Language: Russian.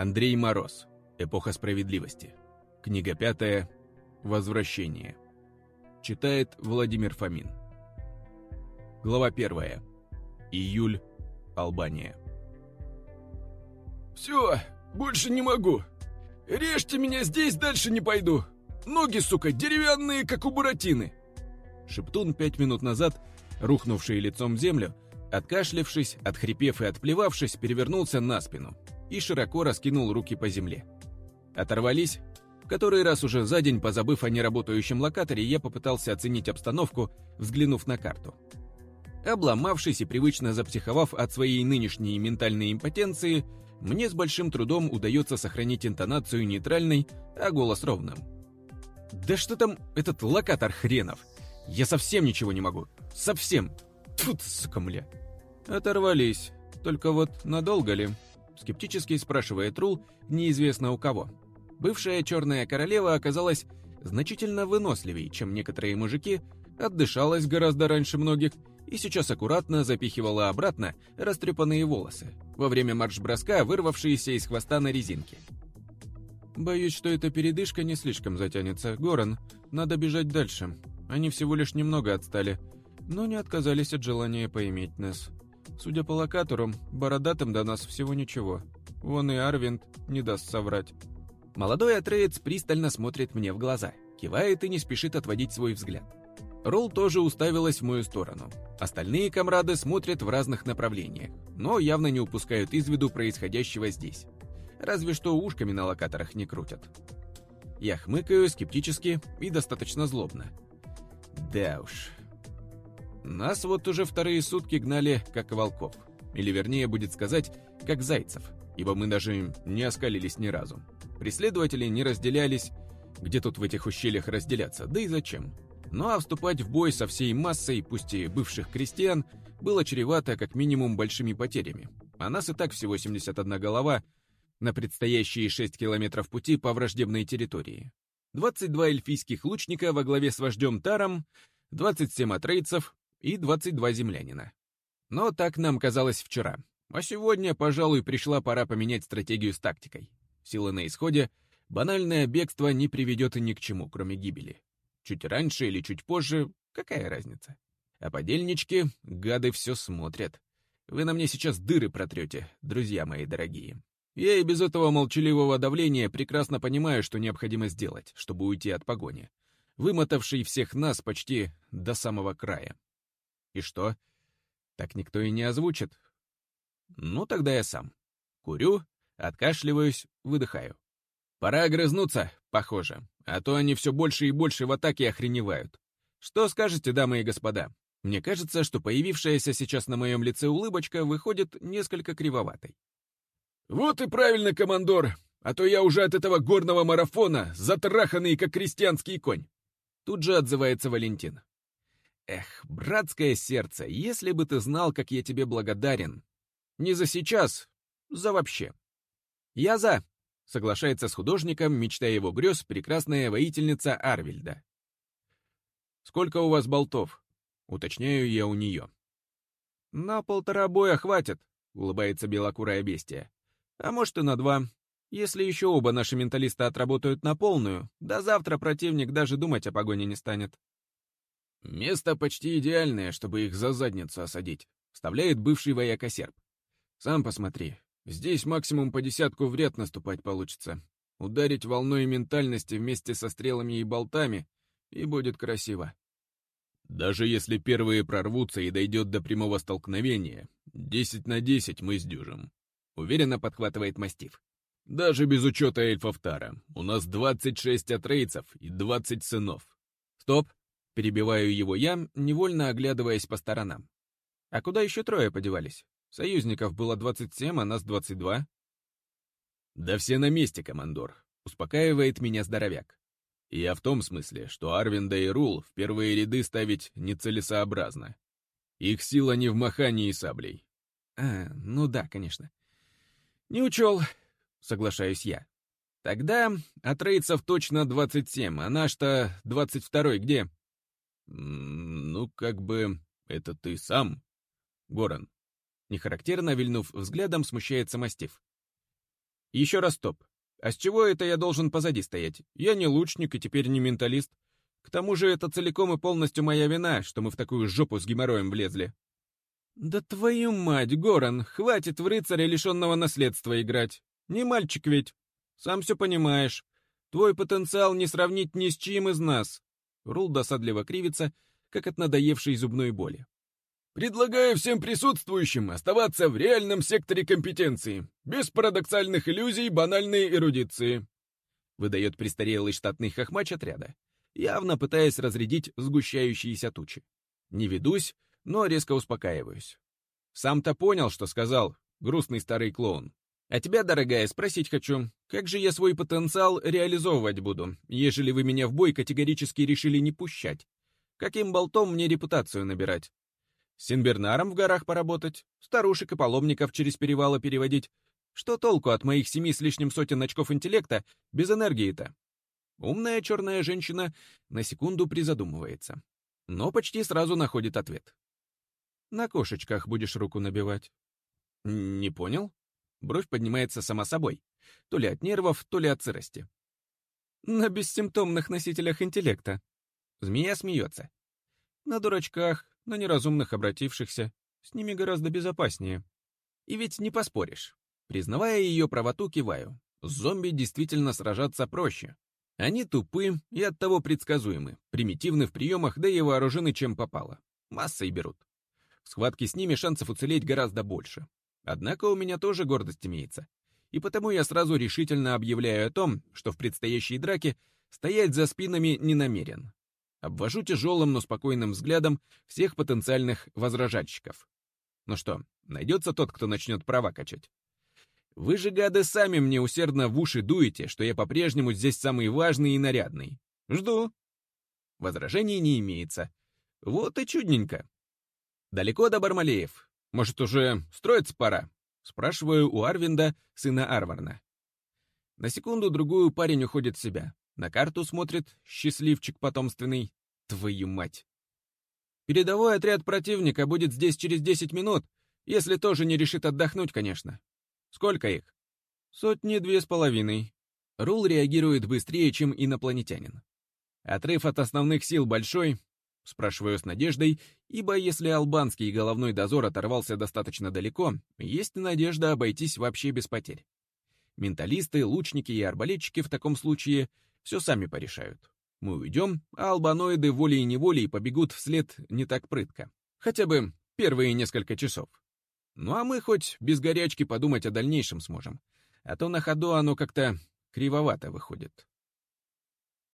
Андрей Мороз. Эпоха справедливости. Книга 5. Возвращение. Читает Владимир Фомин. Глава 1. Июль. Албания. «Все, больше не могу. Режьте меня здесь, дальше не пойду. Ноги, сука, деревянные, как у Буратины». Шептун 5 минут назад, рухнувший лицом в землю, откашлявшись, отхрипев и отплевавшись, перевернулся на спину и широко раскинул руки по земле. Оторвались. В который раз уже за день, позабыв о неработающем локаторе, я попытался оценить обстановку, взглянув на карту. Обломавшись и привычно запсиховав от своей нынешней ментальной импотенции, мне с большим трудом удается сохранить интонацию нейтральной, а голос ровным. «Да что там этот локатор хренов? Я совсем ничего не могу. Совсем. Тьфу ты, сука, мля». Оторвались. Только вот надолго ли? Скептически спрашивает Рул, неизвестно у кого. Бывшая черная королева оказалась значительно выносливее, чем некоторые мужики, отдышалась гораздо раньше многих и сейчас аккуратно запихивала обратно растрепанные волосы, во время марш-броска вырвавшиеся из хвоста на резинке. «Боюсь, что эта передышка не слишком затянется. Горан, надо бежать дальше. Они всего лишь немного отстали, но не отказались от желания поиметь нас. Судя по локаторам, бородатым до нас всего ничего. Вон и Арвинд не даст соврать». Молодой атреец пристально смотрит мне в глаза, кивает и не спешит отводить свой взгляд. Ролл тоже уставилась в мою сторону. Остальные комрады смотрят в разных направлениях, но явно не упускают из виду происходящего здесь. Разве что ушками на локаторах не крутят. Я хмыкаю скептически и достаточно злобно. Да уж. Нас вот уже вторые сутки гнали как волков. Или вернее будет сказать, как зайцев, ибо мы даже не оскалились ни разу. Преследователи не разделялись, где тут в этих ущельях разделяться, да и зачем? Ну а вступать в бой со всей массой, пусть и бывших крестьян, было чревато как минимум большими потерями. А нас и так всего 71 голова на предстоящие 6 километров пути по враждебной территории. 22 эльфийских лучника во главе с вождем Таром, 27 атрейцев и 22 землянина. Но так нам казалось вчера. А сегодня, пожалуй, пришла пора поменять стратегию с тактикой. Силы на исходе, банальное бегство не приведет и ни к чему, кроме гибели. Чуть раньше или чуть позже, какая разница? А подельнички, гады, все смотрят. Вы на мне сейчас дыры протрете, друзья мои дорогие. Я и без этого молчаливого давления прекрасно понимаю, что необходимо сделать, чтобы уйти от погони, вымотавшей всех нас почти до самого края. И что? Так никто и не озвучит? Ну, тогда я сам. Курю, откашливаюсь, выдыхаю. Пора огрызнуться, похоже, а то они все больше и больше в атаке охреневают. Что скажете, дамы и господа? Мне кажется, что появившаяся сейчас на моем лице улыбочка выходит несколько кривоватой. «Вот и правильно, командор, а то я уже от этого горного марафона затраханный, как крестьянский конь». Тут же отзывается Валентин. Эх, братское сердце, если бы ты знал, как я тебе благодарен. Не за сейчас, за вообще. Я за, соглашается с художником, мечта его грез, прекрасная воительница Арвильда. Сколько у вас болтов? Уточняю я у нее. На 1,5 боя хватит, улыбается белокурая бестия. А может и на 2. Если еще оба наши менталиста отработают на полную, до завтра противник даже думать о погоне не станет. Место почти идеальное, чтобы их за задницу осадить, вставляет бывший вояка-серб. Сам посмотри, здесь максимум по 10 в ряд наступать получится. Ударить волной ментальности вместе со стрелами и болтами, и будет красиво. Даже если первые прорвутся и дойдет до прямого столкновения, 10 на 10 мы сдюжим. Уверенно подхватывает мастиф. Даже без учета эльфов Тара. У нас 26 атрейцев и 20 сынов. Стоп. Перебиваю его я, невольно оглядываясь по сторонам. А куда еще 3 подевались? Союзников было 27, а нас 22. Да все на месте, командор. Успокаивает меня здоровяк. Я в том смысле, что Арвинда и Рул в первые ряды ставить нецелесообразно. Их сила не в махании саблей. Ну да, конечно. Не учел, соглашаюсь я. Тогда атрейцев точно 27, а наш-то 22-й где? Ну, как бы, это ты сам, Горан. Нехарактерно вильнув взглядом, смущается мастиф. Еще раз стоп. А с чего это я должен позади стоять? Я не лучник и теперь не менталист. К тому же это целиком и полностью моя вина, что мы в такую жопу с геморроем влезли. Да твою мать, Горан, хватит в рыцаря, лишенного наследства, играть. Не мальчик ведь. Сам все понимаешь. Твой потенциал не сравнить ни с чьим из нас. Рул досадливо кривится, как от надоевшей зубной боли. Предлагаю всем присутствующим оставаться в реальном секторе компетенции, без парадоксальных иллюзий, банальной эрудиции. Выдает престарелый штатный хохмач отряда, явно пытаясь разрядить сгущающиеся тучи. Не ведусь, но резко успокаиваюсь. Сам-то понял, что сказал, грустный старый клоун. А тебя, дорогая, спросить хочу, как же я свой потенциал реализовывать буду, ежели вы меня в бой категорически решили не пущать? Каким болтом мне репутацию набирать? С Синбернаром в горах поработать, старушек и паломников через перевалы переводить. Что толку от моих 7 с лишним сотен очков интеллекта без энергии-то? Умная черная женщина на секунду призадумывается, но почти сразу находит ответ. На кошечках будешь руку набивать. Не понял? Бровь поднимается сама собой, то ли от нервов, то ли от сырости. На бессимптомных носителях интеллекта. Змея смеется. На дурачках, на неразумных обратившихся, с ними гораздо безопаснее. И ведь не поспоришь. Признавая ее правоту, киваю. С зомби действительно сражаться проще. Они тупы и оттого предсказуемы, примитивны в приемах, да и вооружены чем попало. Массой берут. В схватке с ними шансов уцелеть гораздо больше. Однако у меня тоже гордость имеется. И потому я сразу решительно объявляю о том, что в предстоящей драке стоять за спинами не намерен. Обвожу тяжелым, но спокойным взглядом всех потенциальных возражальщиков. Ну что, найдется тот, кто начнет права качать? Вы же, гады, сами мне усердно в уши дуете, что я по-прежнему здесь самый важный и нарядный. Жду. Возражений не имеется. Вот и чудненько. Далеко до Бармалеев? Может, уже строиться пора? Спрашиваю у Арвинда, сына Арварна. На секунду-другую парень уходит в себя. На карту смотрит, счастливчик потомственный. Твою мать. Передовой отряд противника будет здесь через 10 минут, если тоже не решит отдохнуть, конечно. Сколько их? 2.5. Рул реагирует быстрее, чем инопланетянин. Отрыв от основных сил большой? Спрашиваю с надеждой, ибо если албанский головной дозор оторвался достаточно далеко, есть надежда обойтись вообще без потерь. Менталисты, лучники и арбалетчики в таком случае все сами порешают. Мы уйдем, а албаноиды волей-неволей побегут вслед не так прытко. Хотя бы первые несколько часов. Ну а мы хоть без горячки подумать о дальнейшем сможем. А то на ходу оно как-то кривовато выходит.